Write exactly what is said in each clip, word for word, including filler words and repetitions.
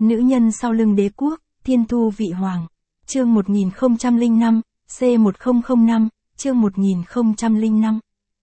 Nữ nhân sau lưng đế quốc, thiên thu vị hoàng. Chương một nghìn không trăm lẻ năm, C một nghìn năm, chương một nghìn không trăm lẻ năm.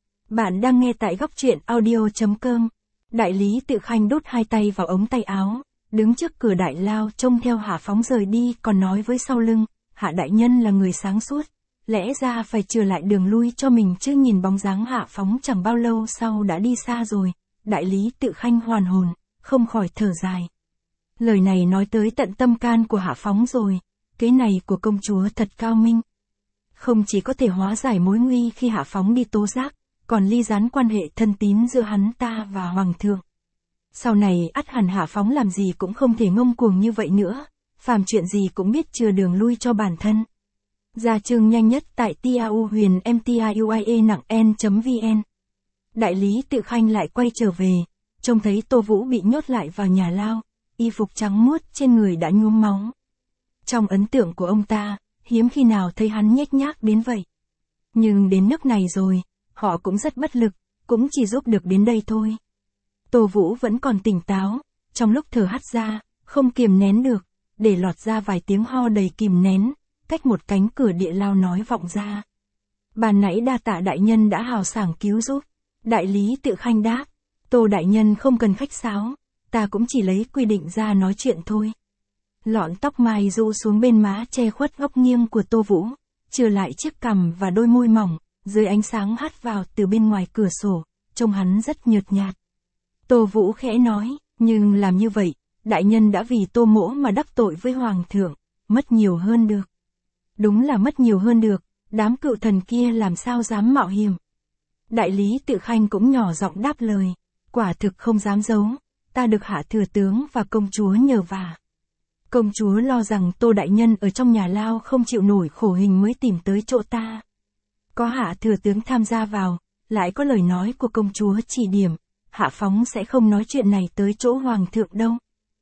Bạn đang nghe tại góc truyện audio chấm com. Đại lý Tự Khanh đút hai tay vào ống tay áo, đứng trước cửa đại lao trông theo Hạ Phóng rời đi, còn nói với sau lưng, Hạ đại nhân là người sáng suốt, lẽ ra phải chừa lại đường lui cho mình chứ. Nhìn bóng dáng Hạ Phóng chẳng bao lâu sau đã đi xa rồi, đại lý Tự Khanh hoàn hồn, không khỏi thở dài. Lời này nói tới tận tâm can của Hạ Phóng rồi, kế này của công chúa thật cao minh. Không chỉ có thể hóa giải mối nguy khi Hạ Phóng đi tố giác, còn ly gián quan hệ thân tín giữa hắn ta và Hoàng thượng. Sau này ắt hẳn Hạ Phóng làm gì cũng không thể ngông cuồng như vậy nữa, phàm chuyện gì cũng biết chừa đường lui cho bản thân. Ra chương nhanh nhất tại Tiau Huyền em tiuie nặng n.vn. Đại lý Tự Khanh lại quay trở về, trông thấy Tô Vũ bị nhốt lại vào nhà lao, y phục trắng muốt trên người đã nhuốm máu. Trong ấn tượng của ông ta, hiếm khi nào thấy hắn nhếch nhác đến vậy. Nhưng đến nước này rồi, họ cũng rất bất lực, cũng chỉ giúp được đến đây thôi. Tô Vũ vẫn còn tỉnh táo, trong lúc thở hắt ra, không kiềm nén được, để lọt ra vài tiếng ho đầy kìm nén, cách một cánh cửa địa lao nói vọng ra. Ban nãy đa tạ đại nhân đã hào sảng cứu giúp. Đại lý Tự Khanh đáp, Tô đại nhân không cần khách sáo, ta cũng chỉ lấy quy định ra nói chuyện thôi. Lọn tóc mai rũ xuống bên má che khuất góc nghiêng của Tô Vũ, trừ lại chiếc cằm và đôi môi mỏng, dưới ánh sáng hắt vào từ bên ngoài cửa sổ, trông hắn rất nhợt nhạt. Tô Vũ khẽ nói, nhưng làm như vậy, đại nhân đã vì Tô mỗ mà đắc tội với Hoàng thượng, mất nhiều hơn được. Đúng là mất nhiều hơn được, đám cựu thần kia làm sao dám mạo hiểm. Đại lý Tự Khanh cũng nhỏ giọng đáp lời, quả thực không dám giấu, ta được Hạ thừa tướng và công chúa nhờ vả. Công chúa lo rằng Tô đại nhân ở trong nhà lao không chịu nổi khổ hình mới tìm tới chỗ ta. Có Hạ thừa tướng tham gia vào, lại có lời nói của công chúa chỉ điểm, Hạ Phóng sẽ không nói chuyện này tới chỗ Hoàng thượng đâu.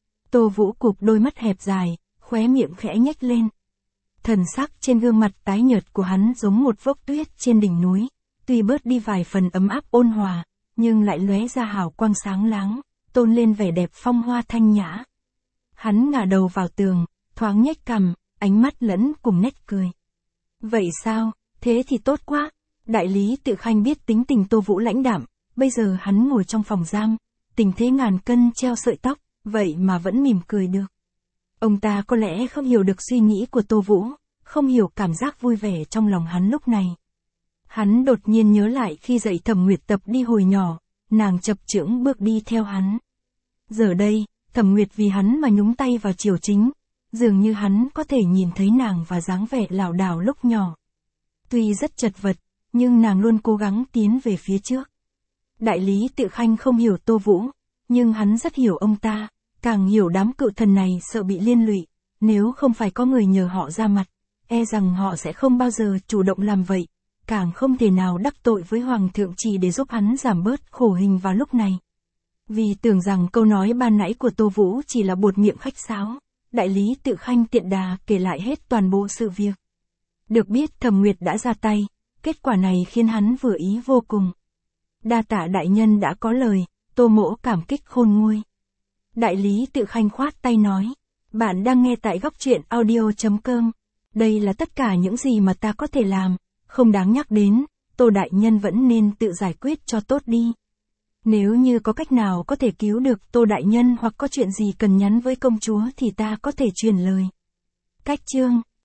Tô Vũ cụp đôi mắt hẹp dài, khóe miệng khẽ nhếch lên. Thần sắc trên gương mặt tái nhợt của hắn giống một vốc tuyết trên đỉnh núi, tuy bớt đi vài phần ấm áp ôn hòa, nhưng lại lóe ra hào quang sáng láng, tôn lên vẻ đẹp phong hoa thanh nhã. Hắn ngả đầu vào tường, thoáng nhếch cằm, ánh mắt lẫn cùng nét cười. Vậy sao, thế thì tốt quá. Đại lý Tự Khanh biết tính tình Tô Vũ lãnh đạm, bây giờ hắn ngồi trong phòng giam, tình thế ngàn cân treo sợi tóc, vậy mà vẫn mỉm cười được. Ông ta có lẽ không hiểu được suy nghĩ của Tô Vũ, không hiểu cảm giác vui vẻ trong lòng hắn lúc này. Hắn đột nhiên nhớ lại khi dạy Thẩm Nguyệt tập đi hồi nhỏ, nàng chập chững bước đi theo hắn. Giờ đây, Thẩm Nguyệt vì hắn mà nhúng tay vào triều chính, dường như hắn có thể nhìn thấy nàng và dáng vẻ lảo đảo lúc nhỏ. Tuy rất chật vật, nhưng nàng luôn cố gắng tiến về phía trước. Đại lý Tự Khanh không hiểu Tô Vũ, nhưng hắn rất hiểu ông ta, càng hiểu đám cựu thần này sợ bị liên lụy, nếu không phải có người nhờ họ ra mặt, e rằng họ sẽ không bao giờ chủ động làm vậy, càng không thể nào đắc tội với Hoàng thượng chỉ để giúp hắn giảm bớt khổ hình vào lúc này. Vì tưởng rằng câu nói ban nãy của Tô Vũ chỉ là buột miệng khách sáo, đại lý Tự Khanh tiện đà kể lại hết toàn bộ sự việc. Được biết Thẩm Nguyệt đã ra tay, kết quả này khiến hắn vừa ý vô cùng. Đa tạ đại nhân đã có lời, Tô mỗ cảm kích khôn nguôi. Đại lý Tự Khanh khoát tay nói, bạn đang nghe tại góc truyện audio chấm com. Đây là tất cả những gì mà ta có thể làm, không đáng nhắc đến, Tô đại nhân vẫn nên tự giải quyết cho tốt đi. Nếu như có cách nào có thể cứu được Tô đại nhân hoặc có chuyện gì cần nhắn với công chúa thì ta có thể truyền lời. Cách chương